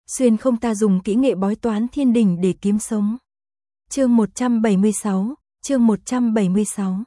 xuyên không ta dùng kỹ nghệ bói toán thiên đình để kiếm sống. Chương 176, chương 176.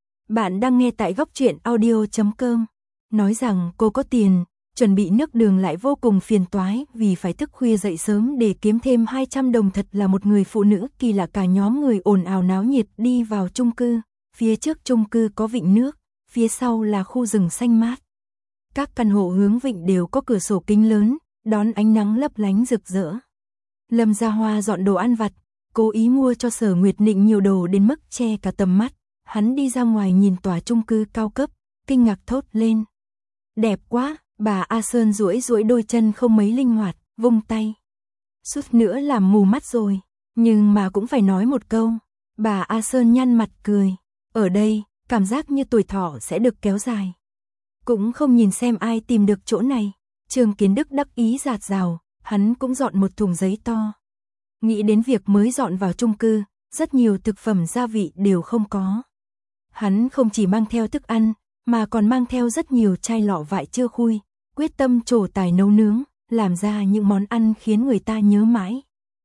Bạn đang nghe tại góc truyện audio.com. Nói rằng cô có tiền, chuẩn bị nước đường lại vô cùng phiền toái vì phải thức khuya dậy sớm để kiếm thêm 200 đồng, thật là một người phụ nữ kỳ lạ. Cả nhóm người ồn ào náo nhiệt đi vào chung cư, phía trước chung cư có vịnh nước, phía sau là khu rừng xanh mát. Các căn hộ hướng vịnh đều có cửa sổ kính lớn, đón ánh nắng lấp lánh rực rỡ. Lâm Gia Hoa dọn đồ ăn vặt, cố ý mua cho Sở Nguyệt Nịnh nhiều đồ đến mức che cả tầm mắt. Hắn đi ra ngoài nhìn tòa chung cư cao cấp, kinh ngạc thốt lên. Đẹp quá, bà A Sơn duỗi đôi chân không mấy linh hoạt, vung tay. Suốt nữa làm mù mắt rồi, nhưng mà cũng phải nói một câu. Bà A Sơn nhăn mặt cười. Ở đây, cảm giác như tuổi thọ sẽ được kéo dài. Cũng không nhìn xem ai tìm được chỗ này. Trương Kiến Đức đắc ý rạt rào, hắn cũng dọn một thùng giấy to. Nghĩ đến việc mới dọn vào chung cư, rất nhiều thực phẩm gia vị đều không có. Hắn không chỉ mang theo thức ăn, mà còn mang theo rất nhiều chai lọ vải chưa khui, quyết tâm trổ tài nấu nướng, làm ra những món ăn khiến người ta nhớ mãi.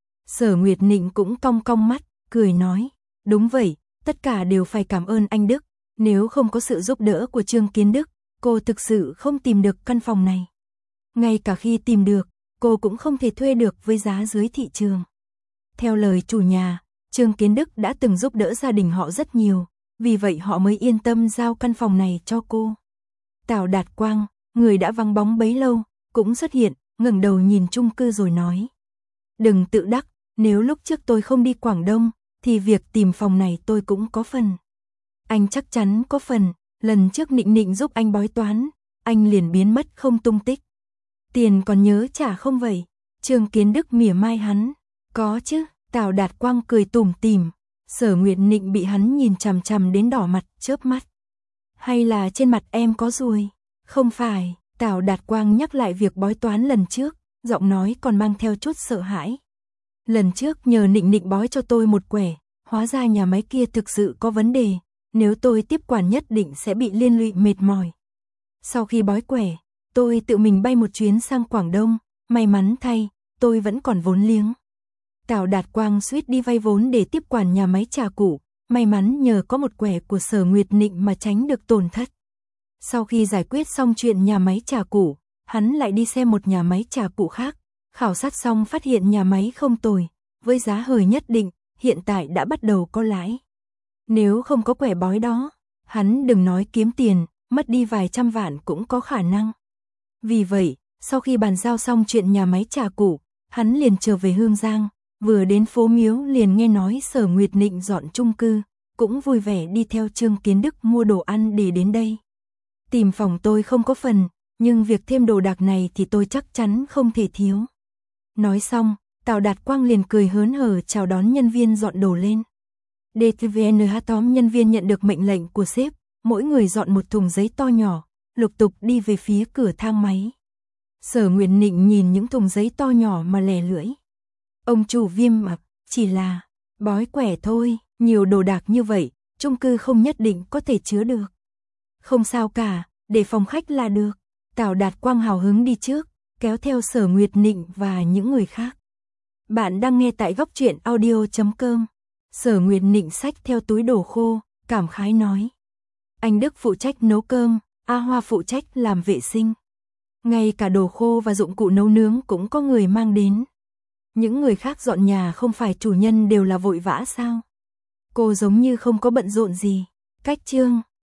Sở Nguyệt Nịnh cũng cong cong mắt, cười nói, đúng vậy, tất cả đều phải cảm ơn anh Đức, nếu không có sự giúp đỡ của Trương Kiến Đức, cô thực sự không tìm được căn phòng này. Ngay cả khi tìm được, cô cũng không thể thuê được với giá dưới thị trường. Theo lời chủ nhà, Trương Kiến Đức đã từng giúp đỡ gia đình họ rất nhiều, vì vậy họ mới yên tâm giao căn phòng này cho cô. Tào Đạt Quang, người đã vắng bóng bấy lâu, cũng xuất hiện, ngẩng đầu nhìn chung cư rồi nói. Đừng tự đắc, nếu lúc trước tôi không đi Quảng Đông, thì việc tìm phòng này tôi cũng có phần. Anh chắc chắn có phần, lần trước Nịnh Nịnh giúp anh bói toán, anh liền biến mất không tung tích. Tiền còn nhớ trả không vậy? Trương Kiến Đức mỉa mai hắn. Có chứ, Tào Đạt Quang cười tủm tỉm. Sở Nguyệt Nịnh bị hắn nhìn chằm chằm đến đỏ mặt, chớp mắt. Hay là trên mặt em có ruồi? Không phải, Tào Đạt Quang nhắc lại việc bói toán lần trước, giọng nói còn mang theo chút sợ hãi. Lần trước nhờ Nịnh Nịnh bói cho tôi một quẻ, hóa ra nhà máy kia thực sự có vấn đề, nếu tôi tiếp quản nhất định sẽ bị liên lụy mệt mỏi. Sau khi bói quẻ, tôi tự mình bay một chuyến sang Quảng Đông, may mắn thay, tôi vẫn còn vốn liếng. Tào Đạt Quang suýt đi vay vốn để tiếp quản nhà máy trà cũ, may mắn nhờ có một quẻ của Sở Nguyệt Nịnh mà tránh được tổn thất. Sau khi giải quyết xong chuyện nhà máy trà cũ, hắn lại đi xem một nhà máy trà cũ khác, khảo sát xong phát hiện nhà máy không tồi, với giá hời nhất định, hiện tại đã bắt đầu có lãi. Nếu không có quẻ bói đó, hắn đừng nói kiếm tiền, mất đi vài trăm vạn cũng có khả năng. Vì vậy, sau khi bàn giao xong chuyện nhà máy trà cũ, hắn liền trở về Hương Giang, vừa đến phố Miếu liền nghe nói Sở Nguyệt Nịnh dọn chung cư, cũng vui vẻ đi theo Trương Kiến Đức mua đồ ăn để đến đây. Tìm phòng tôi không có phần, nhưng việc thêm đồ đạc này thì tôi chắc chắn không thể thiếu. Nói xong, Tào Đạt Quang liền cười hớn hở chào đón nhân viên dọn đồ lên. DTVNH tóm nhân viên nhận được mệnh lệnh của sếp, mỗi người dọn một thùng giấy to nhỏ, lục tục đi về phía cửa thang máy. Sở Nguyệt Nịnh nhìn những thùng giấy to nhỏ mà lè lưỡi. Ông chủ Viêm ập, chỉ là bói quẻ thôi, nhiều đồ đạc như vậy, chung cư không nhất định có thể chứa được. Không sao cả, để phòng khách là được. Tào Đạt Quang hào hứng đi trước, kéo theo Sở Nguyệt Nịnh và những người khác. Bạn đang nghe tại góc truyện audio.com. Sở Nguyệt Nịnh xách theo túi đồ khô, cảm khái nói. Anh Đức phụ trách nấu cơm, A Hoa phụ trách làm vệ sinh. Ngay cả đồ khô và dụng cụ nấu nướng cũng có người mang đến. Những người khác dọn nhà không phải chủ nhân đều là vội vã sao? Cô giống như không có bận rộn gì. Cách chương